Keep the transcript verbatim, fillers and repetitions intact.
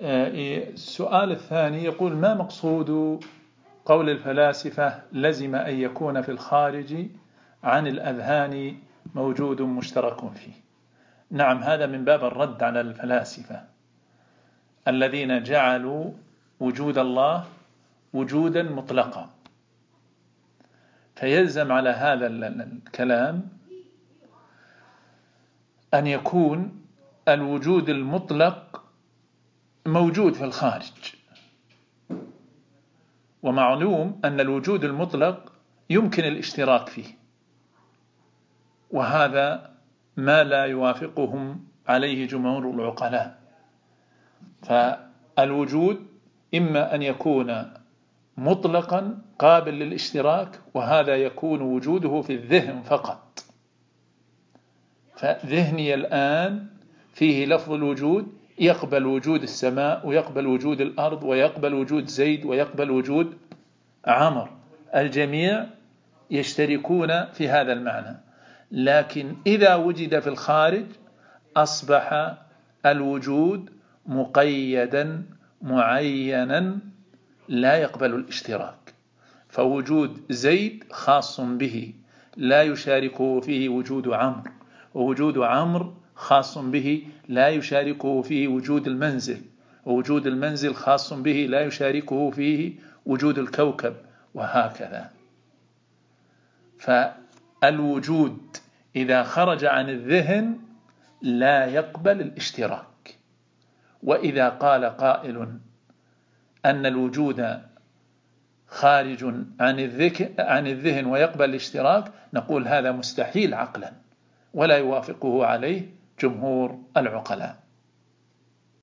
السؤال الثاني يقول: ما مقصود قول الفلاسفة لزم أن يكون في الخارج عن الأذهان موجود مشترك فيه؟ نعم، هذا من باب الرد على الفلاسفة الذين جعلوا وجود الله وجودا مطلقا، فيلزم على هذا الكلام أن يكون الوجود المطلق موجود في الخارج، ومعلوم أن الوجود المطلق يمكن الاشتراك فيه، وهذا ما لا يوافقهم عليه جمهور العقلاء. فالوجود إما أن يكون مطلقا قابل للاشتراك، وهذا يكون وجوده في الذهن فقط، فذهني الآن فيه لفظ الوجود يقبل وجود السماء ويقبل وجود الأرض ويقبل وجود زيد ويقبل وجود عمر، الجميع يشتركون في هذا المعنى. لكن إذا وجد في الخارج أصبح الوجود مقيدا معينا لا يقبل الاشتراك، فوجود زيد خاص به لا يشاركه فيه وجود عمرو، ووجود عمرو خاص به لا يشاركه فيه وجود المنزل، ووجود المنزل خاص به لا يشاركه فيه وجود الكوكب، وهكذا. فالوجود إذا خرج عن الذهن لا يقبل الاشتراك. وإذا قال قائل أن الوجود خارج عن الذهن ويقبل الاشتراك، نقول هذا مستحيل عقلا، ولا يوافقه عليه جمهور العقلاء.